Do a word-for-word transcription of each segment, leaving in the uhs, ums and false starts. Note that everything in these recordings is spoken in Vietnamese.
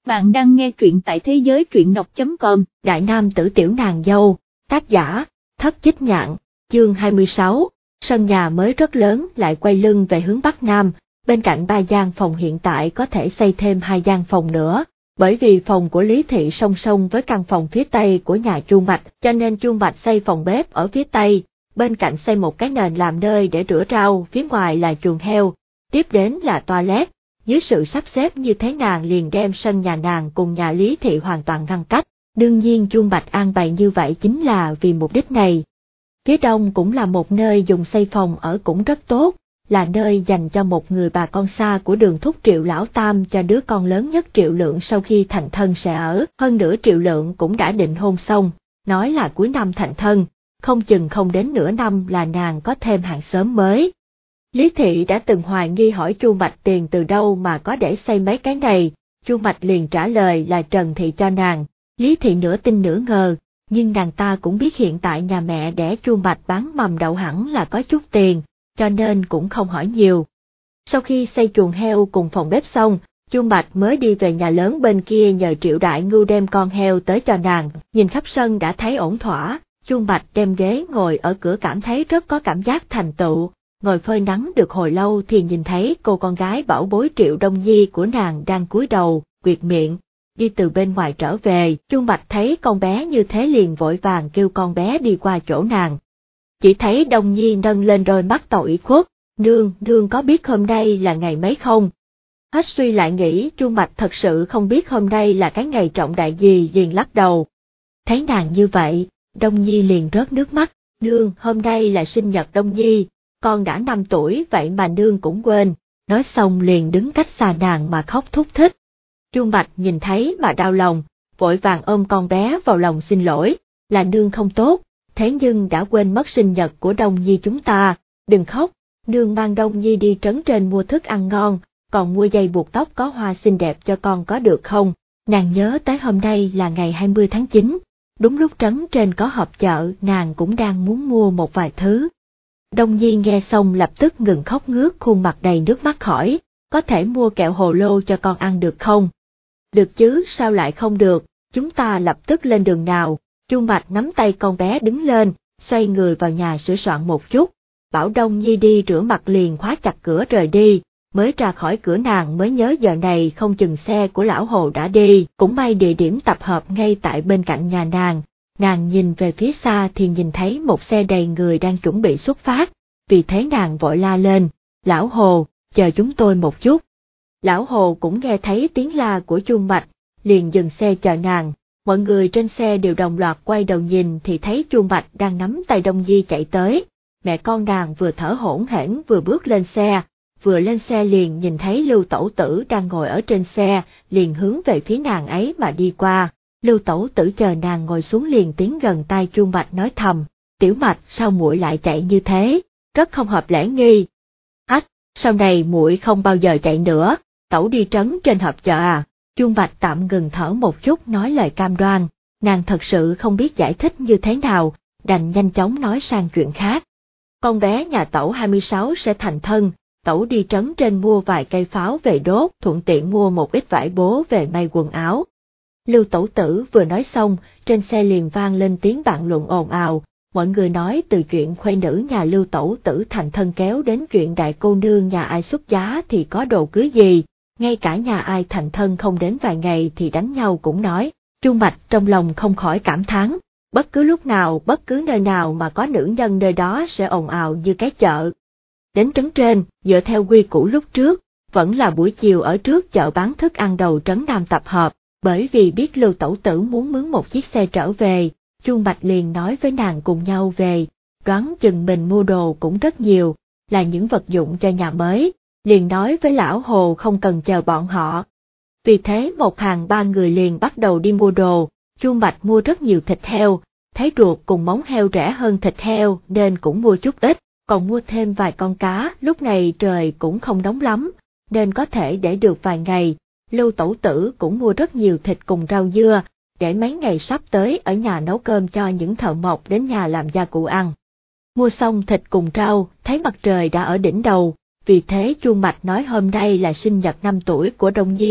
Bạn đang nghe truyện tại thế giới truyện đọc chấm com. Đại nam tử tiểu nàng dâu, tác giả, Thất Chích Nhạn, chương hai mươi sáu, sân nhà mới rất lớn lại quay lưng về hướng Bắc Nam, bên cạnh ba gian phòng hiện tại có thể xây thêm hai gian phòng nữa, bởi vì phòng của Lý Thị song song với căn phòng phía Tây của nhà Chu Mạch, cho nên Chu Mạch xây phòng bếp ở phía Tây, bên cạnh xây một cái nền làm nơi để rửa rau, phía ngoài là chuồng heo, tiếp đến là toilet. Dưới sự sắp xếp như thế nàng liền đem sân nhà nàng cùng nhà Lý Thị hoàn toàn ngăn cách, đương nhiên Chu Mạch an bày như vậy chính là vì mục đích này. Phía đông cũng là một nơi dùng xây phòng ở cũng rất tốt, là nơi dành cho một người bà con xa của Đường thúc Triệu Lão Tam cho đứa con lớn nhất Triệu Lượng sau khi thành thân sẽ ở, hơn nữa Triệu Lượng cũng đã định hôn xong, nói là cuối năm thành thân, không chừng không đến nửa năm là nàng có thêm hàng xóm mới. Lý Thị đã từng hoài nghi hỏi Chu Mạch tiền từ đâu mà có để xây mấy cái này, Chu Mạch liền trả lời là Trần Thị cho nàng, Lý Thị nửa tin nửa ngờ, nhưng nàng ta cũng biết hiện tại nhà mẹ đẻ Chu Mạch bán mầm đậu hẳn là có chút tiền, cho nên cũng không hỏi nhiều. Sau khi xây chuồng heo cùng phòng bếp xong, Chu Mạch mới đi về nhà lớn bên kia nhờ Triệu Đại Ngưu đem con heo tới cho nàng, nhìn khắp sân đã thấy ổn thỏa, Chu Mạch đem ghế ngồi ở cửa cảm thấy rất có cảm giác thành tựu. Ngồi phơi nắng được hồi lâu thì nhìn thấy cô con gái bảo bối Triệu Đông Nhi của nàng đang cúi đầu, quệt miệng, đi từ bên ngoài trở về, Chu Mạch thấy con bé như thế liền vội vàng kêu con bé đi qua chỗ nàng. Chỉ thấy Đông Nhi nâng lên đôi mắt tỏ ủy khuất, nương, nương có biết hôm nay là ngày mấy không? Hết suy lại nghĩ Chu Mạch thật sự không biết hôm nay là cái ngày trọng đại gì liền lắc đầu. Thấy nàng như vậy, Đông Nhi liền rớt nước mắt, nương, hôm nay là sinh nhật Đông Nhi. Con đã năm tuổi vậy mà nương cũng quên, nói xong liền đứng cách xa nàng mà khóc thúc thích. Chu Mạch nhìn thấy mà đau lòng, vội vàng ôm con bé vào lòng xin lỗi, là nương không tốt, thế nhưng đã quên mất sinh nhật của Đông Nhi chúng ta, đừng khóc, nương mang Đông Nhi đi trấn trên mua thức ăn ngon, còn mua dây buộc tóc có hoa xinh đẹp cho con có được không? Nàng nhớ tới hôm nay là ngày hai mươi tháng chín, đúng lúc trấn trên có họp chợ, nàng cũng đang muốn mua một vài thứ. Đông Nhi nghe xong lập tức ngừng khóc ngước khuôn mặt đầy nước mắt hỏi, có thể mua kẹo hồ lô cho con ăn được không? Được chứ, sao lại không được, chúng ta lập tức lên đường nào. Chu Mạch nắm tay con bé đứng lên, xoay người vào nhà sửa soạn một chút, bảo Đông Nhi đi rửa mặt liền khóa chặt cửa rời đi, mới ra khỏi cửa nàng mới nhớ giờ này không chừng xe của lão Hồ đã đi, cũng may địa điểm tập hợp ngay tại bên cạnh nhà nàng. Nàng nhìn về phía xa thì nhìn thấy một xe đầy người đang chuẩn bị xuất phát, vì thế nàng vội la lên, Lão Hồ, chờ chúng tôi một chút. Lão Hồ cũng nghe thấy tiếng la của Chu Mạch, liền dừng xe chờ nàng, mọi người trên xe đều đồng loạt quay đầu nhìn thì thấy Chu Mạch đang nắm tay Đông Nhi chạy tới, mẹ con nàng vừa thở hổn hển vừa bước lên xe, vừa lên xe liền nhìn thấy Lưu Tẩu Tử đang ngồi ở trên xe, liền hướng về phía nàng ấy mà đi qua. Lưu Tẩu Tử chờ nàng ngồi xuống liền tiến gần tai Chu Mạch nói thầm, Tiểu Mạch sao muội lại chạy như thế, rất không hợp lễ nghi. Ách, sau này muội không bao giờ chạy nữa, tẩu đi trấn trên họp chợ à? Chu Mạch tạm ngừng thở một chút nói lời cam đoan, nàng thật sự không biết giải thích như thế nào, đành nhanh chóng nói sang chuyện khác. Con bé nhà tẩu hai mươi sáu sẽ thành thân, tẩu đi trấn trên mua vài cây pháo về đốt, thuận tiện mua một ít vải bố về may quần áo. Lưu Tẩu Tử vừa nói xong, trên xe liền vang lên tiếng bàn luận ồn ào, mọi người nói từ chuyện khuê nữ nhà Lưu Tẩu Tử thành thân kéo đến chuyện đại cô nương nhà ai xuất giá thì có đồ cưới gì, ngay cả nhà ai thành thân không đến vài ngày thì đánh nhau cũng nói. Chu Mạch trong lòng không khỏi cảm thán, bất cứ lúc nào bất cứ nơi nào mà có nữ nhân nơi đó sẽ ồn ào như cái chợ. Đến trấn trên, dựa theo quy củ lúc trước, vẫn là buổi chiều ở trước chợ bán thức ăn đầu trấn Nam tập hợp. Bởi vì biết Lưu Tẩu Tử muốn mướn một chiếc xe trở về, Chu Mạch liền nói với nàng cùng nhau về, đoán chừng mình mua đồ cũng rất nhiều, là những vật dụng cho nhà mới, liền nói với lão Hồ không cần chờ bọn họ. Vì thế một hàng ba người liền bắt đầu đi mua đồ, Chu Mạch mua rất nhiều thịt heo, thấy ruột cùng móng heo rẻ hơn thịt heo nên cũng mua chút ít, còn mua thêm vài con cá, lúc này trời cũng không nóng lắm, nên có thể để được vài ngày. Lưu Tẩu Tử cũng mua rất nhiều thịt cùng rau dưa, để mấy ngày sắp tới ở nhà nấu cơm cho những thợ mộc đến nhà làm gia cụ ăn. Mua xong thịt cùng rau, thấy mặt trời đã ở đỉnh đầu, vì thế Chu Mạch nói hôm nay là sinh nhật năm tuổi của Đông Nhi,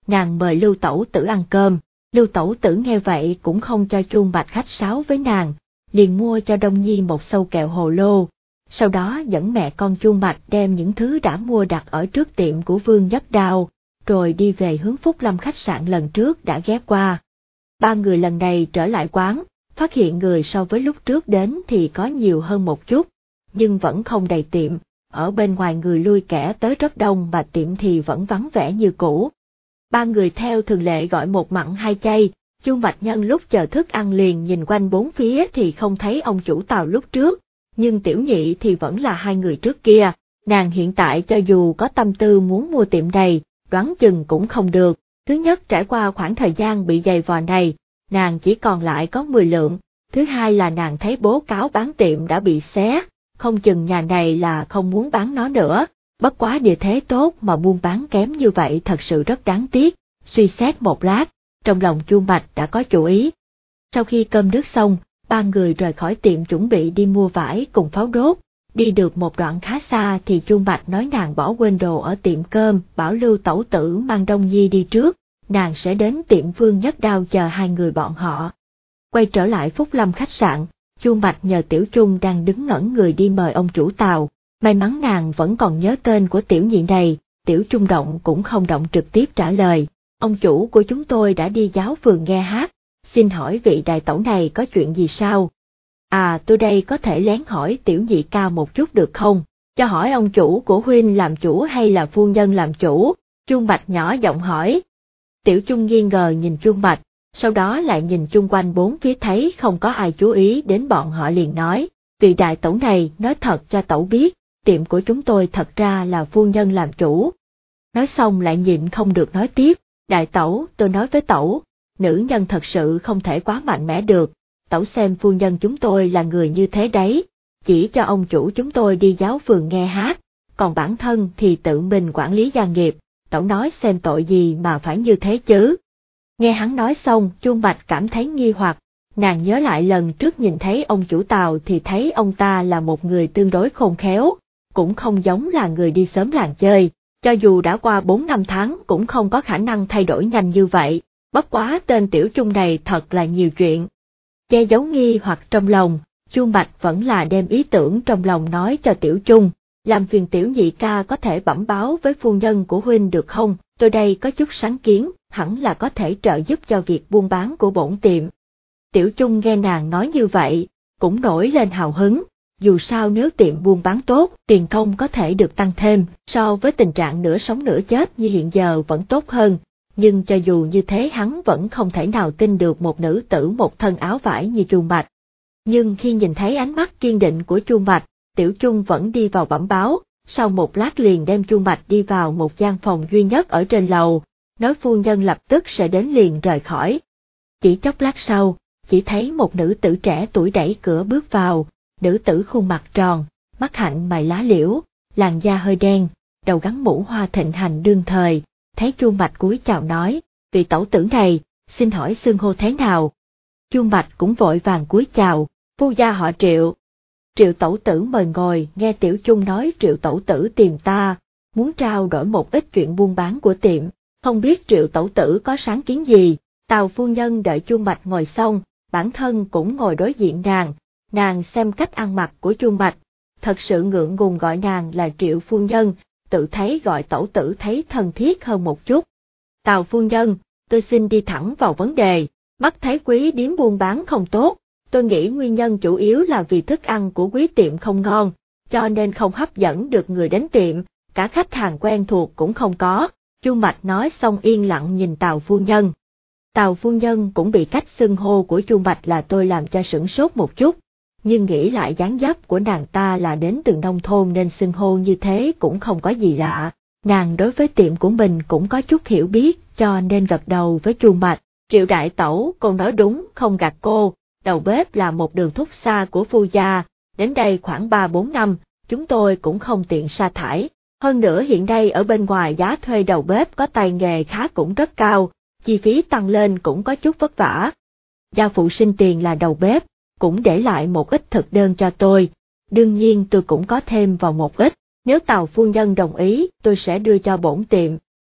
nàng mời Lưu Tẩu Tử ăn cơm. Lưu Tẩu Tử nghe vậy cũng không cho Chuông Bạch khách sáo với nàng, liền mua cho Đông Nhi một sâu kẹo hồ lô, sau đó dẫn mẹ con Chuông Bạch đem những thứ đã mua đặt ở trước tiệm của Vương Nhất Đao, rồi đi về hướng Phúc Lâm khách sạn lần trước đã ghé qua. Ba người lần này trở lại quán, phát hiện người so với lúc trước đến thì có nhiều hơn một chút, nhưng vẫn không đầy tiệm, ở bên ngoài người lui kẻ tới rất đông mà tiệm thì vẫn vắng vẻ như cũ. Ba người theo thường lệ gọi một mặn hai chay. Chuông Bạch nhân lúc chờ thức ăn liền nhìn quanh bốn phía thì không thấy ông chủ tàu lúc trước, nhưng Tiểu Nhị thì vẫn là hai người trước kia, nàng hiện tại cho dù có tâm tư muốn mua tiệm này, đoán chừng cũng không được. Thứ nhất, trải qua khoảng thời gian bị giày vò này, nàng chỉ còn lại có mười lượng, thứ hai là nàng thấy bố cáo bán tiệm đã bị xé, không chừng nhà này là không muốn bán nó nữa, bất quá địa thế tốt mà buôn bán kém như vậy thật sự rất đáng tiếc. Suy xét một lát, trong lòng Chuông Bạch đã có chủ ý. Sau khi cơm nước xong, ba người rời khỏi tiệm chuẩn bị đi mua vải cùng pháo đốt. Đi được một đoạn khá xa thì Chuông Bạch nói nàng bỏ quên đồ ở tiệm cơm, bảo Lưu Tẩu Tử mang Đông Nhi đi trước, nàng sẽ đến tiệm Vương Nhất Đao chờ hai người bọn họ. Quay trở lại Phúc Lâm khách sạn, Chuông Bạch nhờ Tiểu Trung đang đứng ngẩn người đi mời ông chủ tàu. May mắn nàng vẫn còn nhớ tên của Tiểu Nhị này, Tiểu Trung động cũng không động trực tiếp trả lời. Ông chủ của chúng tôi đã đi giáo phường nghe hát, xin hỏi vị đại tẩu này có chuyện gì sao? À, tôi đây có thể lén hỏi Tiểu Nhị ca một chút được không? Cho hỏi ông chủ của huynh làm chủ hay là phu nhân làm chủ? Chuông Bạch nhỏ giọng hỏi. Tiểu Trung nghi ngờ nhìn Chuông Bạch, sau đó lại nhìn chung quanh bốn phía thấy không có ai chú ý đến bọn họ liền nói, vị đại tẩu này nói thật cho tẩu biết, tiệm của chúng tôi thật ra là phu nhân làm chủ. Nói xong lại nhịn không được nói tiếp, đại tẩu, tôi nói với tẩu, nữ nhân thật sự không thể quá mạnh mẽ được, tẩu xem phu nhân chúng tôi là người như thế đấy, chỉ cho ông chủ chúng tôi đi giáo phường nghe hát, còn bản thân thì tự mình quản lý gia nghiệp, tẩu nói xem tội gì mà phải như thế chứ. Nghe hắn nói xong, Chuông Bạch cảm thấy nghi hoặc, nàng nhớ lại lần trước nhìn thấy ông chủ tàu thì thấy ông ta là một người tương đối khôn khéo, cũng không giống là người đi sớm làng chơi, cho dù đã qua bốn năm tháng cũng không có khả năng thay đổi nhanh như vậy, bất quá tên Tiểu Trung này thật là nhiều chuyện. Che giấu nghi hoặc trong lòng, Chuông Bạch vẫn là đem ý tưởng trong lòng nói cho Tiểu Trung, làm phiền Tiểu Nhị ca có thể bẩm báo với phu nhân của huynh được không, tôi đây có chút sáng kiến, hẳn là có thể trợ giúp cho việc buôn bán của bổn tiệm. Tiểu Trung nghe nàng nói như vậy, cũng nổi lên hào hứng, dù sao nếu tiệm buôn bán tốt, tiền công có thể được tăng thêm, so với tình trạng nửa sống nửa chết như hiện giờ vẫn tốt hơn, nhưng cho dù như thế hắn vẫn không thể nào tin được một nữ tử một thân áo vải như Chuông Bạch. Nhưng khi nhìn thấy ánh mắt kiên định của Chuông Bạch, Tiểu Trung vẫn đi vào bẩm báo, sau một lát liền đem Chuông Bạch đi vào một gian phòng duy nhất ở trên lầu, nói phu nhân lập tức sẽ đến liền rời khỏi. Chỉ chốc lát sau, chỉ thấy một nữ tử trẻ tuổi đẩy cửa bước vào, nữ tử khuôn mặt tròn, mắt hạnh mày lá liễu, làn da hơi đen, đầu gắn mũ hoa thịnh hành đương thời, thấy Chuông Bạch cúi chào nói, vị tẩu tử này, xin hỏi xưng hô thế nào? Chuông Bạch cũng vội vàng cúi chào, phu gia họ Triệu. Triệu tẩu tử mời ngồi, nghe Tiểu Trung nói Triệu tẩu tử tìm ta, muốn trao đổi một ít chuyện buôn bán của tiệm, không biết Triệu tẩu tử có sáng kiến gì. Tào phu nhân đợi Chuông Bạch ngồi xong, bản thân cũng ngồi đối diện nàng, nàng xem cách ăn mặc của Chuông Bạch, thật sự ngượng ngùng gọi nàng là Triệu phu nhân, tự thấy gọi tẩu tử thấy thân thiết hơn một chút. Tào phu nhân, tôi xin đi thẳng vào vấn đề, mắt thấy quý điếm buôn bán không tốt, tôi nghĩ nguyên nhân chủ yếu là vì thức ăn của quý tiệm không ngon, cho nên không hấp dẫn được người đến tiệm, cả khách hàng quen thuộc cũng không có. Chuông Bạch nói xong yên lặng nhìn Tào phu nhân. Tào phu nhân cũng bị cách xưng hô của Chuông Bạch là tôi làm cho sửng sốt một chút, nhưng nghĩ lại dáng dấp của nàng ta là đến từ nông thôn nên xưng hô như thế cũng không có gì lạ. Nàng đối với tiệm của mình cũng có chút hiểu biết cho nên gật đầu với Chuông Bạch. Triệu đại tẩu, cô nói đúng, không gạt cô, đầu bếp là một đường thúc xa của phu gia, đến đây khoảng ba bốn năm, chúng tôi cũng không tiện sa thải. Hơn nữa hiện nay ở bên ngoài giá thuê đầu bếp có tay nghề khá cũng rất cao, chi phí tăng lên cũng có chút vất vả. Gia phụ sinh tiền là đầu bếp, cũng để lại một ít thực đơn cho tôi, đương nhiên tôi cũng có thêm vào một ít, nếu Tào phu nhân đồng ý tôi sẽ đưa cho bổn tiệm,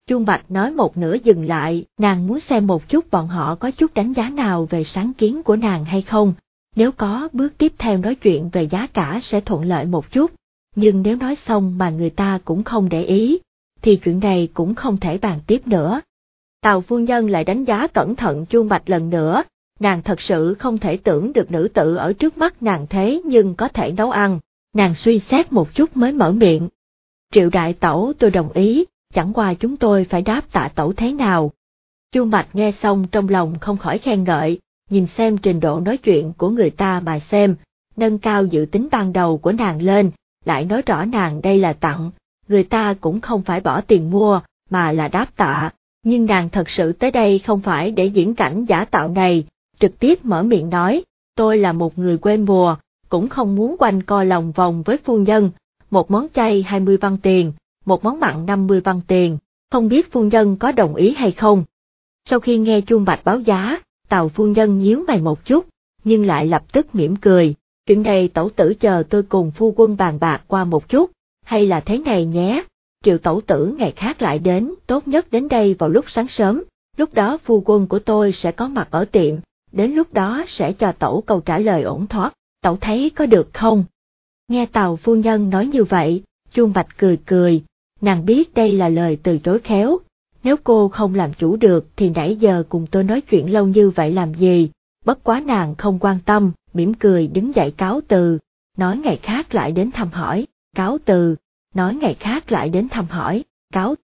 Chuông bạch nói một nửa dừng lại, nàng muốn xem một chút bọn họ có chút đánh giá nào về sáng kiến của nàng hay không, nếu có bước tiếp theo nói chuyện về giá cả sẽ thuận lợi một chút, nhưng nếu nói xong mà người ta cũng không để ý, thì chuyện này cũng không thể bàn tiếp nữa. Tào phu nhân lại đánh giá cẩn thận Chuông bạch lần nữa, nàng thật sự không thể tưởng được nữ tử ở trước mắt nàng thế nhưng có thể nấu ăn, nàng suy xét một chút mới mở miệng. Triệu đại tẩu tôi đồng ý, chẳng qua chúng tôi phải đáp tạ tẩu thế nào. Chuông bạch nghe xong trong lòng không khỏi khen ngợi, nhìn xem trình độ nói chuyện của người ta mà xem, nâng cao dự tính ban đầu của nàng lên, lại nói rõ nàng đây là tặng, người ta cũng không phải bỏ tiền mua, mà là đáp tạ, nhưng nàng thật sự tới đây không phải để diễn cảnh giả tạo này, trực tiếp mở miệng nói, tôi là một người quê mùa, cũng không muốn quanh co lòng vòng với phu nhân, một món chay hai mươi văn tiền, một món mặn năm mươi văn tiền, không biết phu nhân có đồng ý hay không. Sau khi nghe Chuông bạch báo giá, Tào phu nhân nhíu mày một chút, nhưng lại lập tức mỉm cười, chuyện này tẩu tử chờ tôi cùng phu quân bàn bạc qua một chút, hay là thế này nhé, Triệu tẩu tử ngày khác lại đến, tốt nhất đến đây vào lúc sáng sớm, lúc đó phu quân của tôi sẽ có mặt ở tiệm, đến lúc đó sẽ cho tẩu câu trả lời ổn thỏa, tẩu thấy có được không? Nghe Tào phu nhân nói như vậy, Chuông bạch cười cười, nàng biết đây là lời từ chối khéo, nếu cô không làm chủ được thì nãy giờ cùng tôi nói chuyện lâu như vậy làm gì, bất quá nàng không quan tâm, mỉm cười đứng dậy cáo từ, nói ngày khác lại đến thăm hỏi, cáo từ, nói ngày khác lại đến thăm hỏi, cáo